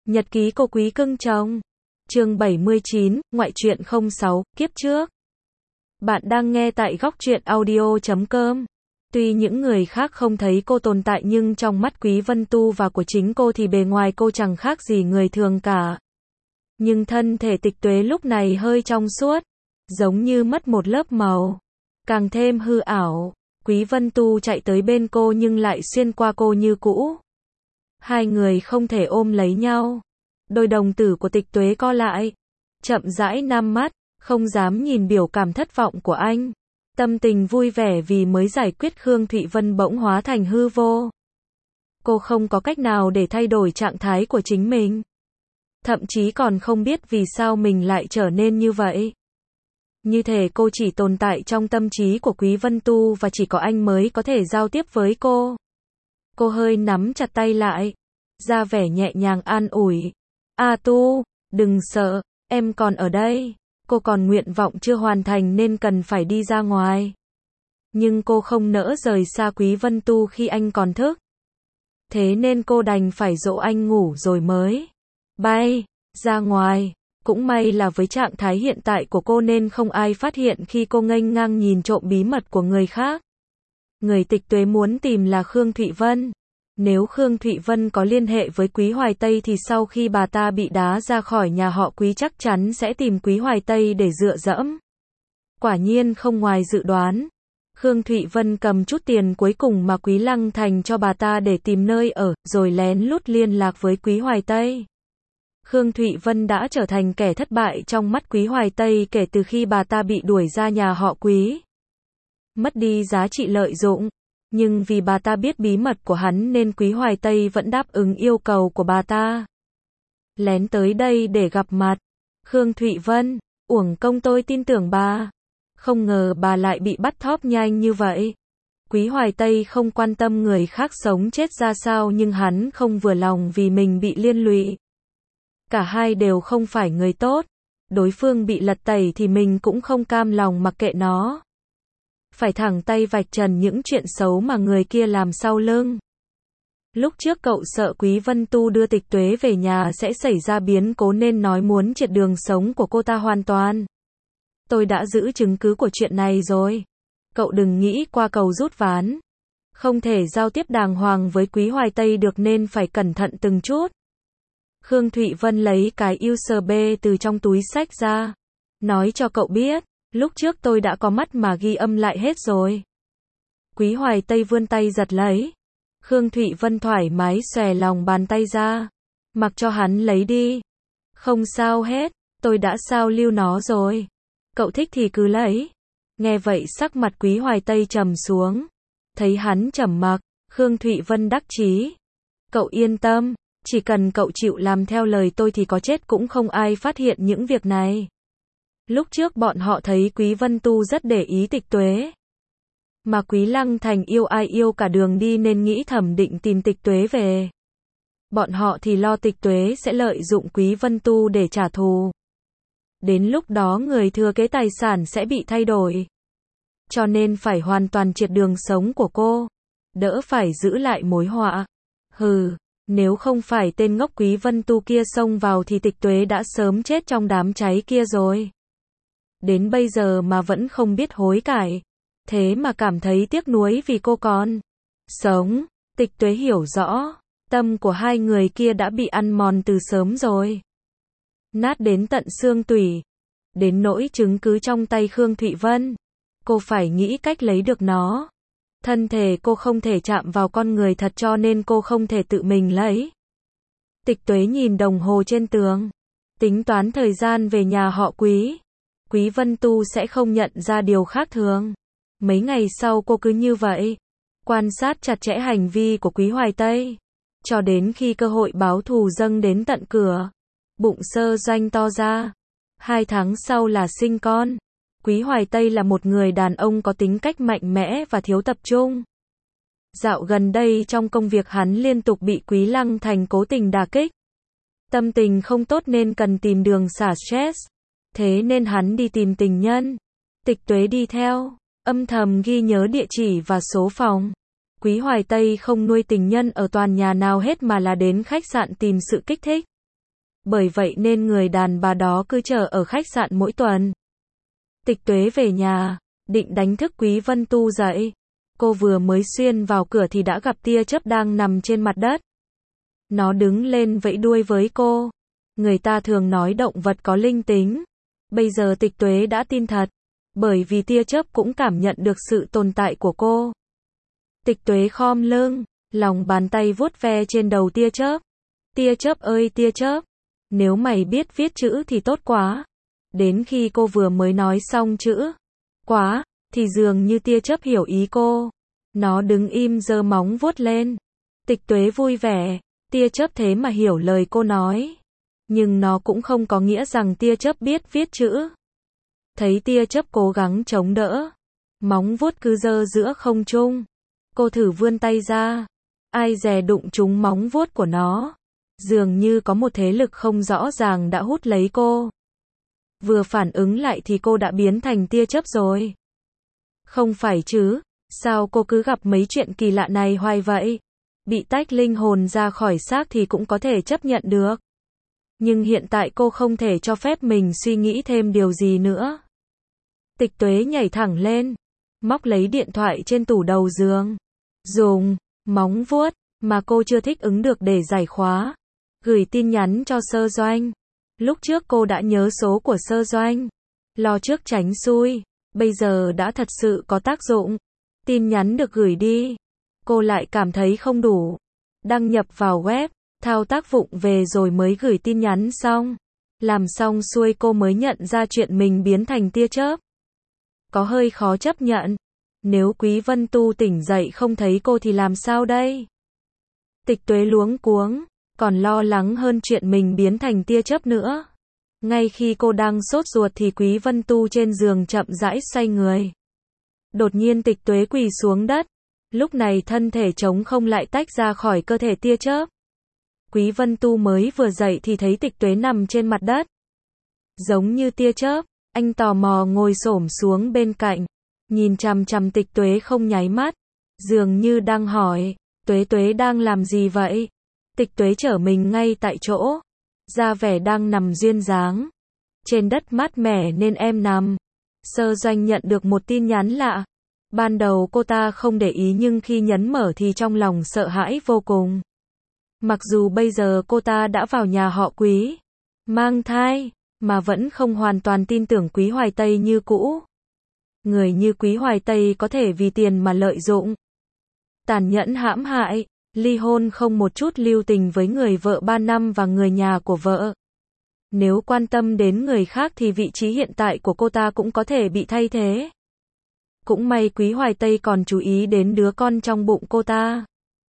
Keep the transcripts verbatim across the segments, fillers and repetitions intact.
Nhật ký cô Quý cưng chồng. Chương bảy mươi chín, ngoại truyện không sáu, kiếp trước. Bạn đang nghe tại góc truyện audio chấm com. Tuy những người khác không thấy cô tồn tại nhưng trong mắt Quý Vân Tu và của chính cô thì bề ngoài cô chẳng khác gì người thường cả. Nhưng thân thể Tịch Tuế lúc này hơi trong suốt, giống như mất một lớp màu, càng thêm hư ảo. Quý Vân Tu chạy tới bên cô nhưng lại xuyên qua cô như cũ. Hai người không thể ôm lấy nhau. Đôi đồng tử của Tịch Tuế co lại, chậm rãi nhắm mắt, không dám nhìn biểu cảm thất vọng của anh. Tâm tình vui vẻ vì mới giải quyết Khương Thụy Vân bỗng hóa thành hư vô. Cô không có cách nào để thay đổi trạng thái của chính mình. Thậm chí còn không biết vì sao mình lại trở nên như vậy. Như thể cô chỉ tồn tại trong tâm trí của Quý Vân Tu và chỉ có anh mới có thể giao tiếp với cô. Cô hơi nắm chặt tay lại, ra vẻ nhẹ nhàng an ủi. A Tu, đừng sợ, em còn ở đây. Cô còn nguyện vọng chưa hoàn thành nên cần phải đi ra ngoài. Nhưng cô không nỡ rời xa Quý Vân Tu khi anh còn thức. Thế nên cô đành phải dỗ anh ngủ rồi mới bay ra ngoài. Cũng may là với trạng thái hiện tại của cô nên không ai phát hiện khi cô nghênh ngang nhìn trộm bí mật của người khác. Người Tịch Tuế muốn tìm là Khương Thụy Vân. Nếu Khương Thụy Vân có liên hệ với Quý Hoài Tây thì sau khi bà ta bị đá ra khỏi nhà họ Quý chắc chắn sẽ tìm Quý Hoài Tây để dựa dẫm. Quả nhiên không ngoài dự đoán. Khương Thụy Vân cầm chút tiền cuối cùng mà Quý Lăng Thành cho bà ta để tìm nơi ở, rồi lén lút liên lạc với Quý Hoài Tây. Khương Thụy Vân đã trở thành kẻ thất bại trong mắt Quý Hoài Tây kể từ khi bà ta bị đuổi ra nhà họ Quý. Mất đi giá trị lợi dụng. Nhưng vì bà ta biết bí mật của hắn nên Quý Hoài Tây vẫn đáp ứng yêu cầu của bà ta. Lén tới đây để gặp mặt. Khương Thụy Vân, uổng công tôi tin tưởng bà. Không ngờ bà lại bị bắt thóp nhanh như vậy. Quý Hoài Tây không quan tâm người khác sống chết ra sao nhưng hắn không vừa lòng vì mình bị liên lụy. Cả hai đều không phải người tốt. Đối phương bị lật tẩy thì mình cũng không cam lòng mặc kệ nó. Phải thẳng tay vạch trần những chuyện xấu mà người kia làm sau lưng. Lúc trước cậu sợ Quý Vân Tu đưa Tịch Tuế về nhà sẽ xảy ra biến cố nên nói muốn triệt đường sống của cô ta hoàn toàn. Tôi đã giữ chứng cứ của chuyện này rồi. Cậu đừng nghĩ qua cầu rút ván. Không thể giao tiếp đàng hoàng với Quý Hoài Tây được nên phải cẩn thận từng chút. Khương Thụy Vân lấy cái u ét bê từ trong túi xách ra. Nói cho cậu biết. Lúc trước tôi đã có mắt mà ghi âm lại hết rồi. Quý Hoài Tây vươn tay giật lấy. Khương Thụy Vân thoải mái xòe lòng bàn tay ra. Mặc cho hắn lấy đi. Không sao hết, tôi đã sao lưu nó rồi. Cậu thích thì cứ lấy. Nghe vậy sắc mặt Quý Hoài Tây trầm xuống. Thấy hắn trầm mặc, Khương Thụy Vân đắc chí. Cậu yên tâm, chỉ cần cậu chịu làm theo lời tôi thì có chết cũng không ai phát hiện những việc này. Lúc trước bọn họ thấy Quý Vân Tu rất để ý Tịch Tuế. Mà Quý Lăng Thành yêu ai yêu cả đường đi nên nghĩ thầm định tìm Tịch Tuế về. Bọn họ thì lo Tịch Tuế sẽ lợi dụng Quý Vân Tu để trả thù. Đến lúc đó người thừa kế tài sản sẽ bị thay đổi. Cho nên phải hoàn toàn triệt đường sống của cô. Đỡ phải giữ lại mối họa. Hừ, nếu không phải tên ngốc Quý Vân Tu kia xông vào thì Tịch Tuế đã sớm chết trong đám cháy kia rồi. Đến bây giờ mà vẫn không biết hối cải. Thế mà cảm thấy tiếc nuối vì cô còn sống. Tịch Tuế hiểu rõ. Tâm của hai người kia đã bị ăn mòn từ sớm rồi. Nát đến tận xương tủy. Đến nỗi chứng cứ trong tay Khương Thụy Vân. Cô phải nghĩ cách lấy được nó. Thân thể cô không thể chạm vào con người thật cho nên cô không thể tự mình lấy. Tịch Tuế nhìn đồng hồ trên tường. Tính toán thời gian về nhà họ Quý. Quý Vân Tu sẽ không nhận ra điều khác thường. Mấy ngày sau cô cứ như vậy. Quan sát chặt chẽ hành vi của Quý Hoài Tây. Cho đến khi cơ hội báo thù dâng đến tận cửa. Bụng sơ doanh to ra. Hai tháng sau là sinh con. Quý Hoài Tây là một người đàn ông có tính cách mạnh mẽ và thiếu tập trung. Dạo gần đây trong công việc hắn liên tục bị Quý Lăng Thành cố tình đả kích. Tâm tình không tốt nên cần tìm đường xả stress. Thế nên hắn đi tìm tình nhân. Tịch Tuế đi theo, âm thầm ghi nhớ địa chỉ và số phòng. Quý Hoài Tây không nuôi tình nhân ở toàn nhà nào hết mà là đến khách sạn tìm sự kích thích. Bởi vậy nên người đàn bà đó cứ chờ ở khách sạn mỗi tuần. Tịch Tuế về nhà, định đánh thức Quý Vân Tu dậy. Cô vừa mới xuyên vào cửa thì đã gặp tia chớp đang nằm trên mặt đất. Nó đứng lên vẫy đuôi với cô. Người ta thường nói động vật có linh tính. Bây giờ Tịch Tuế đã tin thật. Bởi vì tia chớp cũng cảm nhận được sự tồn tại của cô. Tịch Tuế khom lưng, lòng bàn tay vuốt ve trên đầu tia chớp. Tia chớp ơi tia chớp, nếu mày biết viết chữ thì tốt quá. Đến khi cô vừa mới nói xong chữ quá, thì dường như tia chớp hiểu ý cô. Nó đứng im giơ móng vuốt lên. Tịch Tuế vui vẻ, tia chớp thế mà hiểu lời cô nói. Nhưng nó cũng không có nghĩa rằng tia chớp biết viết chữ. Thấy tia chớp cố gắng chống đỡ, móng vuốt cứ giơ giữa không trung. Cô thử vươn tay ra, ai dè đụng trúng móng vuốt của nó. Dường như có một thế lực không rõ ràng đã hút lấy cô. Vừa phản ứng lại thì cô đã biến thành tia chớp rồi. Không phải chứ, sao cô cứ gặp mấy chuyện kỳ lạ này hoài vậy? Bị tách linh hồn ra khỏi xác thì cũng có thể chấp nhận được. Nhưng hiện tại cô không thể cho phép mình suy nghĩ thêm điều gì nữa. Tịch Tuế nhảy thẳng lên, móc lấy điện thoại trên tủ đầu giường. Dùng móng vuốt mà cô chưa thích ứng được để giải khóa. Gửi tin nhắn cho Sơ Doanh. Lúc trước cô đã nhớ số của Sơ Doanh. Lo trước tránh xui. Bây giờ đã thật sự có tác dụng. Tin nhắn được gửi đi. Cô lại cảm thấy không đủ. Đăng nhập vào web, thao tác vụng về rồi mới gửi tin nhắn xong. Làm xong xuôi cô mới nhận ra chuyện mình biến thành tia chớp. Có hơi khó chấp nhận. Nếu Quý Vân Tu tỉnh dậy không thấy cô thì làm sao đây? Tịch Tuế luống cuống, còn lo lắng hơn chuyện mình biến thành tia chớp nữa. Ngay khi cô đang sốt ruột thì Quý Vân Tu trên giường chậm rãi xoay người. Đột nhiên Tịch Tuế quỳ xuống đất. Lúc này thân thể trống không lại tách ra khỏi cơ thể tia chớp. Quý Vân Tu mới vừa dậy thì thấy Tịch Tuế nằm trên mặt đất. Giống như tia chớp, anh tò mò ngồi xổm xuống bên cạnh, nhìn chằm chằm Tịch Tuế không nháy mắt, dường như đang hỏi, Tuế Tuế đang làm gì vậy? Tịch Tuế trở mình ngay tại chỗ, ra vẻ đang nằm duyên dáng. Trên đất mát mẻ nên em nằm. Sơ Doanh nhận được một tin nhắn lạ. Ban đầu cô ta không để ý nhưng khi nhấn mở thì trong lòng sợ hãi vô cùng. Mặc dù bây giờ cô ta đã vào nhà họ Quý, mang thai, mà vẫn không hoàn toàn tin tưởng Quý Hoài Tây như cũ. Người như Quý Hoài Tây có thể vì tiền mà lợi dụng, tàn nhẫn hãm hại, ly hôn không một chút lưu tình với người vợ ba năm và người nhà của vợ. Nếu quan tâm đến người khác thì vị trí hiện tại của cô ta cũng có thể bị thay thế. Cũng may Quý Hoài Tây còn chú ý đến đứa con trong bụng cô ta.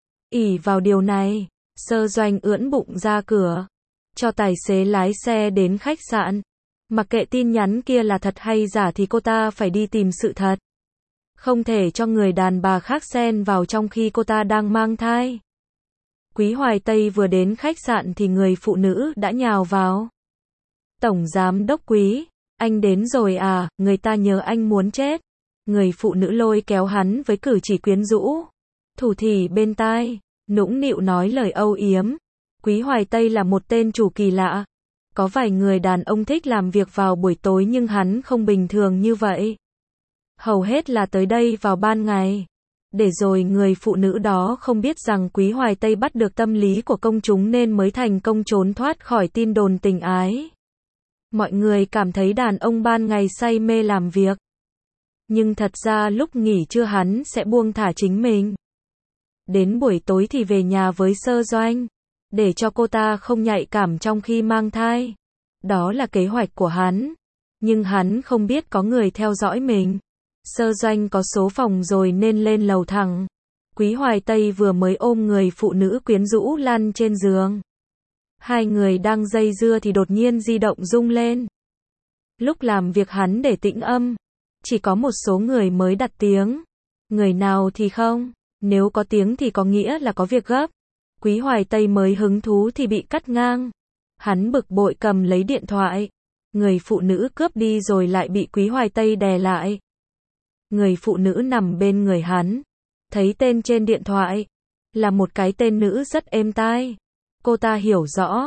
Ỷ vào điều này, Sơ Doanh ưỡn bụng ra cửa, cho tài xế lái xe đến khách sạn. Mặc kệ tin nhắn kia là thật hay giả thì cô ta phải đi tìm sự thật. Không thể cho người đàn bà khác xen vào trong khi cô ta đang mang thai. Quý Hoài Tây vừa đến khách sạn thì người phụ nữ đã nhào vào. Tổng giám đốc Quý, anh đến rồi à, người ta nhớ anh muốn chết. Người phụ nữ lôi kéo hắn với cử chỉ quyến rũ, thủ thỉ bên tai, nũng nịu nói lời âu yếm. Quý Hoài Tây là một tên chủ kỳ lạ. Có vài người đàn ông thích làm việc vào buổi tối nhưng hắn không bình thường như vậy. Hầu hết là tới đây vào ban ngày. Để rồi người phụ nữ đó không biết rằng Quý Hoài Tây bắt được tâm lý của công chúng nên mới thành công trốn thoát khỏi tin đồn tình ái. Mọi người cảm thấy đàn ông ban ngày say mê làm việc. Nhưng thật ra lúc nghỉ trưa hắn sẽ buông thả chính mình. Đến buổi tối thì về nhà với Sơ Doanh, để cho cô ta không nhạy cảm trong khi mang thai. Đó là kế hoạch của hắn. Nhưng hắn không biết có người theo dõi mình. Sơ Doanh có số phòng rồi nên lên lầu thẳng. Quý Hoài Tây vừa mới ôm người phụ nữ quyến rũ lăn trên giường. Hai người đang dây dưa thì đột nhiên di động rung lên. Lúc làm việc hắn để tĩnh âm. Chỉ có một số người mới đặt tiếng. Người nào thì không. Nếu có tiếng thì có nghĩa là có việc gấp. Quý Hoài Tây mới hứng thú thì bị cắt ngang. Hắn bực bội cầm lấy điện thoại. Người phụ nữ cướp đi rồi lại bị Quý Hoài Tây đè lại. Người phụ nữ nằm bên người hắn. Thấy tên trên điện thoại. Là một cái tên nữ rất êm tai. Cô ta hiểu rõ.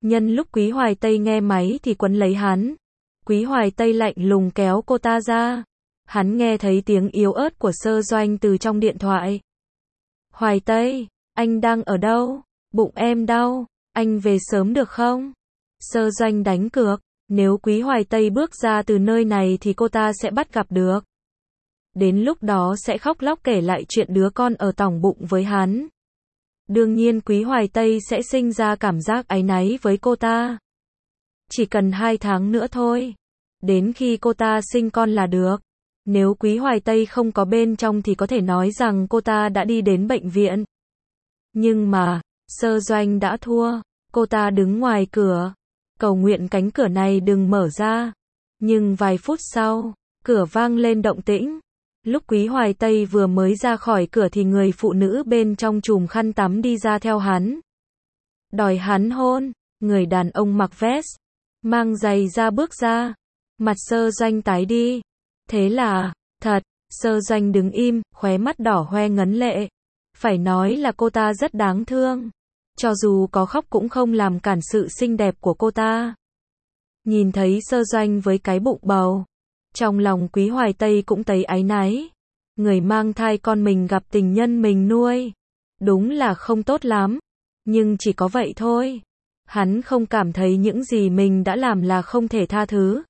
Nhân lúc Quý Hoài Tây nghe máy thì quấn lấy hắn. Quý Hoài Tây lạnh lùng kéo cô ta ra. Hắn nghe thấy tiếng yếu ớt của Sơ Doanh từ trong điện thoại. Hoài Tây, anh đang ở đâu? Bụng em đau, anh về sớm được không? Sơ Doanh đánh cược, nếu Quý Hoài Tây bước ra từ nơi này thì cô ta sẽ bắt gặp được. Đến lúc đó sẽ khóc lóc kể lại chuyện đứa con ở tỏng bụng với hắn. Đương nhiên Quý Hoài Tây sẽ sinh ra cảm giác áy náy với cô ta. Chỉ cần hai tháng nữa thôi. Đến khi cô ta sinh con là được. Nếu Quý Hoài Tây không có bên trong thì có thể nói rằng cô ta đã đi đến bệnh viện. Nhưng mà, Sơ Doanh đã thua. Cô ta đứng ngoài cửa. Cầu nguyện cánh cửa này đừng mở ra. Nhưng vài phút sau, cửa vang lên động tĩnh. Lúc Quý Hoài Tây vừa mới ra khỏi cửa thì người phụ nữ bên trong chùm khăn tắm đi ra theo hắn. Đòi hắn hôn. Người đàn ông mặc vest, mang giày ra bước ra. Mặt Sơ Doanh tái đi. Thế là, thật, Sơ Doanh đứng im, khóe mắt đỏ hoe ngấn lệ. Phải nói là cô ta rất đáng thương. Cho dù có khóc cũng không làm cản sự xinh đẹp của cô ta. Nhìn thấy Sơ Doanh với cái bụng bầu. Trong lòng Quý Hoài Tây cũng thấy áy náy. Người mang thai con mình gặp tình nhân mình nuôi. Đúng là không tốt lắm. Nhưng chỉ có vậy thôi. Hắn không cảm thấy những gì mình đã làm là không thể tha thứ.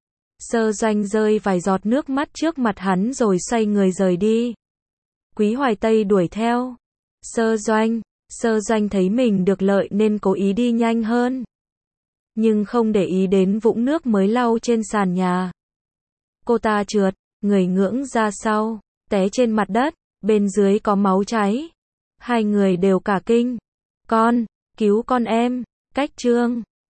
Sơ Doanh rơi vài giọt nước mắt trước mặt hắn rồi xoay người rời đi. Quý Hoài Tây đuổi theo. Sơ Doanh, Sơ Doanh thấy mình được lợi nên cố ý đi nhanh hơn. Nhưng không để ý đến vũng nước mới lau trên sàn nhà. Cô ta trượt, người ngưỡng ra sau, té trên mặt đất, bên dưới có máu cháy. Hai người đều cả kinh. Con, cứu con em, cách chương.